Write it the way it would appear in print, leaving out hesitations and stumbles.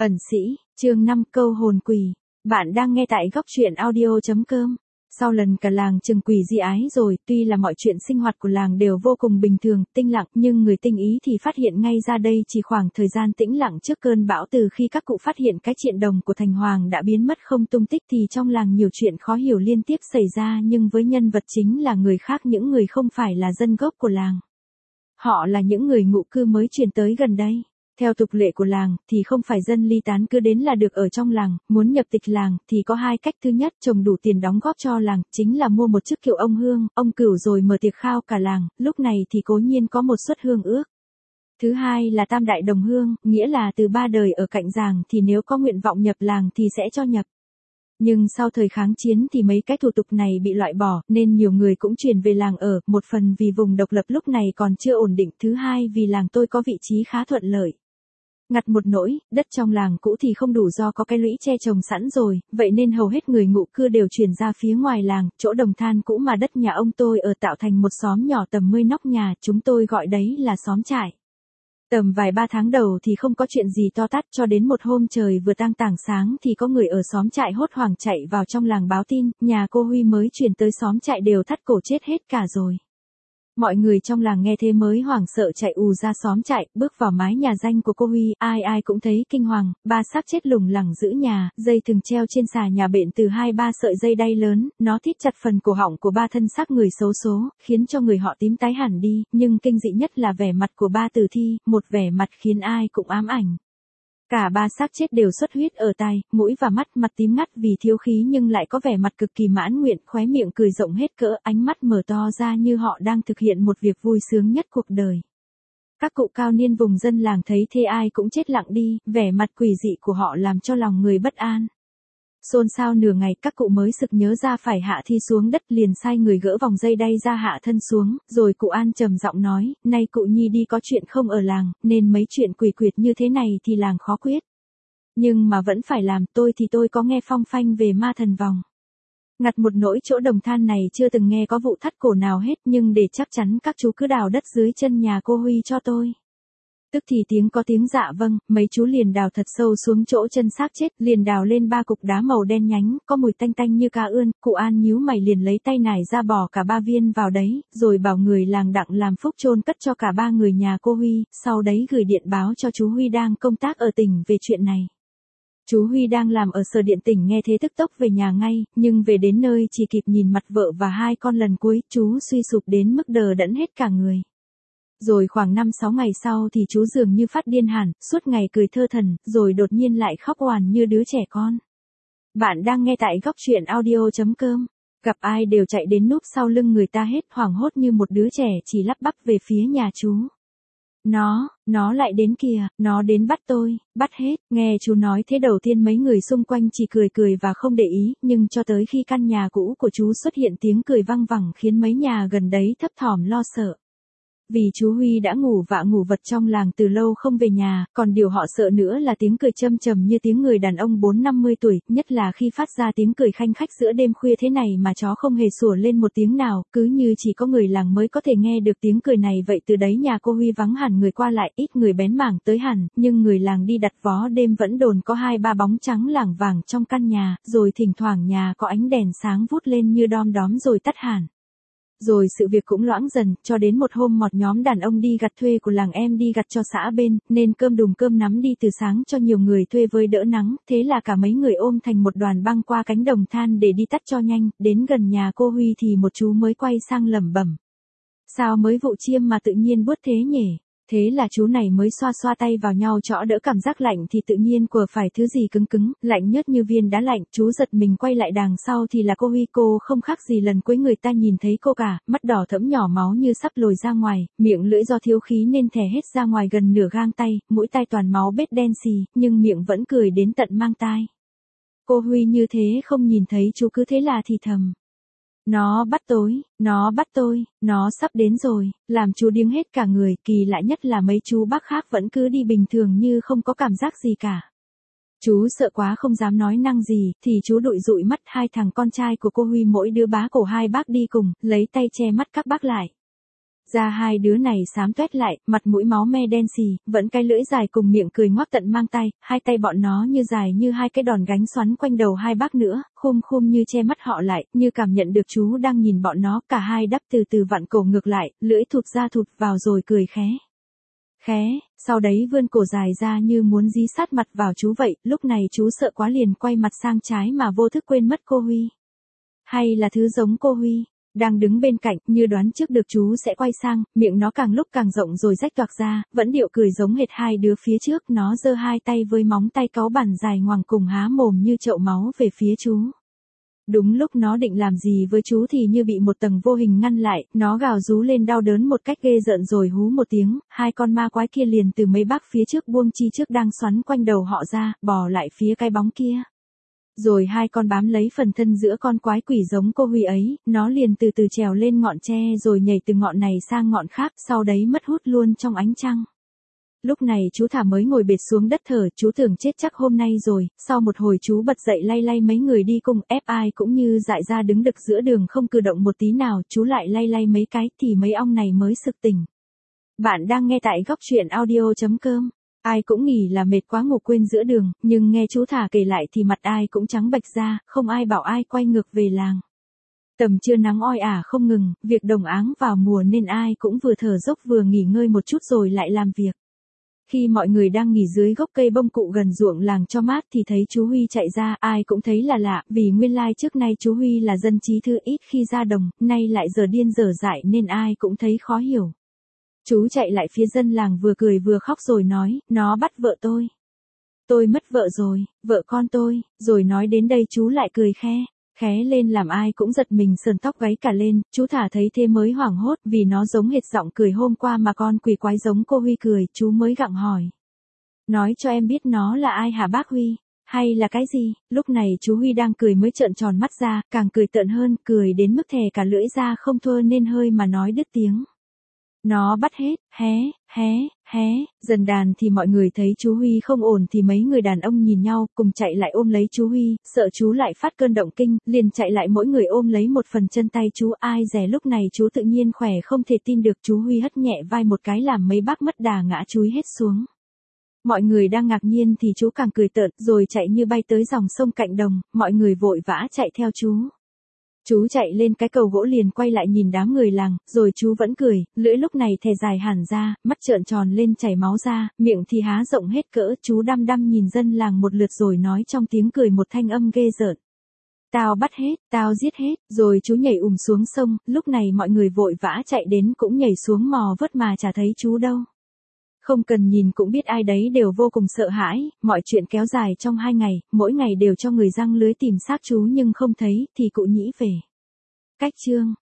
Ẩn sĩ, chương 5 câu hồn quỷ. Bạn đang nghe tại góc truyện audio.com. Sau lần cả làng chừng quỷ di ái rồi, tuy là mọi chuyện sinh hoạt của làng đều vô cùng bình thường, tinh lặng, nhưng người tinh ý thì phát hiện ngay ra đây chỉ khoảng thời gian tĩnh lặng trước cơn bão. Từ khi các cụ phát hiện cái triện đồng của Thành Hoàng đã biến mất không tung tích thì trong làng nhiều chuyện khó hiểu liên tiếp xảy ra, nhưng với nhân vật chính là người khác, những người không phải là dân gốc của làng. Họ là những người ngụ cư mới chuyển tới gần đây. Theo tục lệ của làng, thì không phải dân ly tán cứ đến là được ở trong làng, muốn nhập tịch làng, thì có hai cách. Thứ nhất, trồng đủ tiền đóng góp cho làng, chính là mua một chiếc kiệu ông hương, ông cửu rồi mở tiệc khao cả làng, lúc này thì cố nhiên có một suất hương ước. Thứ hai là tam đại đồng hương, nghĩa là từ 3 đời ở cạnh giàng thì nếu có nguyện vọng nhập làng thì sẽ cho nhập. Nhưng sau thời kháng chiến thì mấy cái thủ tục này bị loại bỏ, nên nhiều người cũng chuyển về làng ở, một phần vì vùng độc lập lúc này còn chưa ổn định, thứ hai vì làng tôi có vị trí khá thuận lợi. Ngặt một nỗi, đất trong làng cũ thì không đủ do có cái lũy che trồng sẵn rồi, vậy nên hầu hết người ngụ cư đều chuyển ra phía ngoài làng, chỗ đồng than cũ mà đất nhà ông tôi ở tạo thành một xóm nhỏ tầm 10 nóc nhà, chúng tôi gọi đấy là xóm trại. Tầm vài 3 tháng đầu thì không có chuyện gì to tát, cho đến một hôm trời vừa tang tảng sáng thì có người ở xóm trại hốt hoảng chạy vào trong làng báo tin, nhà cô Huy mới chuyển tới xóm trại đều thắt cổ chết hết cả rồi. Mọi người trong làng nghe thế mới hoảng sợ chạy ù ra xóm trại, bước vào mái nhà danh của cô Huy, ai cũng thấy kinh hoàng, 3 xác chết lủng lẳng giữa nhà, dây thừng treo trên xà nhà bện từ 2-3 sợi dây đay lớn, nó thít chặt phần cổ họng của 3 thân xác người xấu số, khiến cho người họ tím tái hẳn đi, nhưng kinh dị nhất là vẻ mặt của 3 tử thi, một vẻ mặt khiến ai cũng ám ảnh. Cả 3 xác chết đều xuất huyết ở tai, mũi và mắt, mặt tím ngắt vì thiếu khí nhưng lại có vẻ mặt cực kỳ mãn nguyện, khóe miệng cười rộng hết cỡ, ánh mắt mở to ra như họ đang thực hiện một việc vui sướng nhất cuộc đời. Các cụ cao niên vùng dân làng thấy thế ai cũng chết lặng đi, vẻ mặt quỷ dị của họ làm cho lòng người bất an. Xôn xao nửa ngày các cụ mới sực nhớ ra phải hạ thi xuống đất, liền sai người gỡ vòng dây đay ra hạ thân xuống, rồi cụ An trầm giọng nói, nay cụ Nhi đi có chuyện không ở làng, nên mấy chuyện quỷ quyệt như thế này thì làng khó quyết. Nhưng mà vẫn phải làm, tôi thì tôi có nghe phong phanh về ma thần vòng. Ngặt một nỗi chỗ đồng than này chưa từng nghe có vụ thắt cổ nào hết, nhưng để chắc chắn các chú cứ đào đất dưới chân nhà cô Huy cho tôi. Tức thì tiếng có tiếng dạ vâng, mấy chú liền đào thật sâu xuống chỗ chân xác chết, liền đào lên 3 cục đá màu đen nhánh, có mùi tanh tanh như cá ươn, cụ An nhíu mày liền lấy tay nải ra bỏ cả 3 viên vào đấy, rồi bảo người làng đặng làm phúc chôn cất cho cả 3 người nhà cô Huy, sau đấy gửi điện báo cho chú Huy đang công tác ở tỉnh về chuyện này. Chú Huy đang làm ở sở điện tỉnh nghe thế tức tốc về nhà ngay, nhưng về đến nơi chỉ kịp nhìn mặt vợ và 2 con lần cuối, chú suy sụp đến mức đờ đẫn hết cả người. Rồi khoảng 5-6 ngày sau thì chú dường như phát điên hẳn, suốt ngày cười thơ thẩn, rồi đột nhiên lại khóc oàn như đứa trẻ con. Bạn đang nghe tại góc truyện audio.com. Gặp ai đều chạy đến núp sau lưng người ta hết, hoảng hốt như một đứa trẻ chỉ lắp bắp về phía nhà chú. Nó lại đến kìa, nó đến bắt tôi, bắt hết. Nghe chú nói thế đầu tiên mấy người xung quanh chỉ cười và không để ý, nhưng cho tới khi căn nhà cũ của chú xuất hiện tiếng cười văng vẳng khiến mấy nhà gần đấy thấp thỏm lo sợ. Vì chú Huy đã ngủ vật trong làng từ lâu không về nhà, còn điều họ sợ nữa là tiếng cười châm trầm như tiếng người đàn ông 40-50 tuổi, nhất là khi phát ra tiếng cười khanh khách giữa đêm khuya thế này mà chó không hề sủa lên một tiếng nào, cứ như chỉ có người làng mới có thể nghe được tiếng cười này vậy. Từ đấy nhà cô Huy vắng hẳn người qua lại, ít người bén mảng tới hẳn, nhưng người làng đi đặt vó đêm vẫn đồn có 2-3 bóng trắng lảng vảng trong căn nhà, rồi thỉnh thoảng nhà có ánh đèn sáng vút lên như đom đóm rồi tắt hẳn. Rồi sự việc cũng loãng dần, cho đến một hôm một nhóm đàn ông đi gặt thuê của làng em đi gặt cho xã bên, nên cơm đùm cơm nắm đi từ sáng cho nhiều người thuê với đỡ nắng, thế là cả mấy người ôm thành một đoàn băng qua cánh đồng than để đi tắt cho nhanh, đến gần nhà cô Huy thì một chú mới quay sang lẩm bẩm. Sao mới vụ chiêm mà tự nhiên buốt thế nhỉ? Thế là chú này mới xoa tay vào nhau chõ đỡ cảm giác lạnh thì tự nhiên quờ phải thứ gì cứng, lạnh nhớt như viên đá lạnh, chú giật mình quay lại đằng sau thì là cô Huy, cô không khác gì lần cuối người ta nhìn thấy cô cả, mắt đỏ thẫm nhỏ máu như sắp lồi ra ngoài, miệng lưỡi do thiếu khí nên thè hết ra ngoài gần nửa gang tay, mũi tai toàn máu bết đen xì, nhưng miệng vẫn cười đến tận mang tai. Cô Huy như thế không nhìn thấy chú cứ thế là thì thầm. Nó bắt tôi, nó sắp đến rồi, làm chú điếng hết cả người, kỳ lạ nhất là mấy chú bác khác vẫn cứ đi bình thường như không có cảm giác gì cả. Chú sợ quá không dám nói năng gì, thì chú đụi dụi mắt 2 thằng con trai của cô Huy mỗi đứa bá cổ 2 bác đi cùng, lấy tay che mắt các bác lại. Da hai đứa này xám toét lại, mặt mũi máu me đen xì, vẫn cái lưỡi dài cùng miệng cười ngoác tận mang tay, hai tay bọn nó như dài như hai cái đòn gánh xoắn quanh đầu hai bác nữa, khum khum như che mắt họ lại, như cảm nhận được chú đang nhìn bọn nó, cả hai đắp từ từ vặn cổ ngược lại, lưỡi thụt ra thụt vào rồi cười khé. Khé, sau đấy vươn cổ dài ra như muốn dí sát mặt vào chú vậy, lúc này chú sợ quá liền quay mặt sang trái mà vô thức quên mất cô Huy. Hay là thứ giống cô Huy, đang đứng bên cạnh, như đoán trước được chú sẽ quay sang, miệng nó càng lúc càng rộng rồi rách toạc ra, vẫn điệu cười giống hệt hai đứa phía trước, nó giơ hai tay với móng tay cáu bẳn dài ngoằng cùng há mồm như chậu máu về phía chú. Đúng lúc nó định làm gì với chú thì như bị một tầng vô hình ngăn lại, nó gào rú lên đau đớn một cách ghê rợn rồi hú một tiếng, hai con ma quái kia liền từ mấy bác phía trước buông chi trước đang xoắn quanh đầu họ ra, bò lại phía cái bóng kia. Rồi hai con bám lấy phần thân giữa con quái quỷ giống cô Huy ấy, nó liền từ từ trèo lên ngọn tre rồi nhảy từ ngọn này sang ngọn khác, sau đấy mất hút luôn trong ánh trăng. Lúc này chú Thả mới ngồi bệt xuống đất thở, chú tưởng chết chắc hôm nay rồi, sau một hồi chú bật dậy lay lay mấy người đi cùng, ép ai cũng như dại ra đứng đực giữa đường không cử động một tí nào, chú lại lay lay mấy cái thì mấy ong này mới sực tỉnh. Bạn đang nghe tại góc truyện audio.com. Ai cũng nghĩ là mệt quá ngủ quên giữa đường, nhưng nghe chú Thả kể lại thì mặt ai cũng trắng bệch ra, không ai bảo ai quay ngược về làng. Tầm trưa nắng oi ả không ngừng, việc đồng áng vào mùa nên ai cũng vừa thở dốc vừa nghỉ ngơi một chút rồi lại làm việc. Khi mọi người đang nghỉ dưới gốc cây bông cụ gần ruộng làng cho mát thì thấy chú Huy chạy ra, ai cũng thấy là lạ, vì nguyên lai trước nay chú Huy là dân trí thư ít khi ra đồng, nay lại giờ điên dở dại nên ai cũng thấy khó hiểu. Chú chạy lại phía dân làng vừa cười vừa khóc rồi nói, nó bắt vợ tôi. Tôi mất vợ rồi, vợ con tôi, rồi nói đến đây chú lại cười khé lên làm ai cũng giật mình sờn tóc gáy cả lên, chú Thả thấy thế mới hoảng hốt vì nó giống hệt giọng cười hôm qua mà con quỷ quái giống cô Huy cười, chú mới gặng hỏi. Nói cho em biết nó là ai hả bác Huy, hay là cái gì, lúc này chú Huy đang cười mới trợn tròn mắt ra, càng cười tợn hơn, cười đến mức thè cả lưỡi ra không thua nên hơi mà nói đứt tiếng. Nó bắt hết, hé, dần đàn thì mọi người thấy chú Huy không ổn thì mấy người đàn ông nhìn nhau, cùng chạy lại ôm lấy chú Huy, sợ chú lại phát cơn động kinh, liền chạy lại mỗi người ôm lấy một phần chân tay chú, ai dè lúc này chú tự nhiên khỏe không thể tin được, chú Huy hất nhẹ vai một cái làm mấy bác mất đà ngã chúi hết xuống. Mọi người đang ngạc nhiên thì chú càng cười tợn, rồi chạy như bay tới dòng sông cạnh đồng, mọi người vội vã chạy theo chú. Chú chạy lên cái cầu gỗ liền quay lại nhìn đám người làng, rồi chú vẫn cười, lưỡi lúc này thè dài hẳn ra, mắt trợn tròn lên chảy máu ra, miệng thì há rộng hết cỡ, chú đăm đăm nhìn dân làng một lượt rồi nói trong tiếng cười một thanh âm ghê rợn. Tao bắt hết, tao giết hết, rồi chú nhảy xuống sông, lúc này mọi người vội vã chạy đến cũng nhảy xuống mò vớt mà chả thấy chú đâu. Không cần nhìn cũng biết ai đấy đều vô cùng sợ hãi, mọi chuyện kéo dài trong 2 ngày, mỗi ngày đều cho người giăng lưới tìm xác chú nhưng không thấy, thì cụ Nhĩ về. Cách chương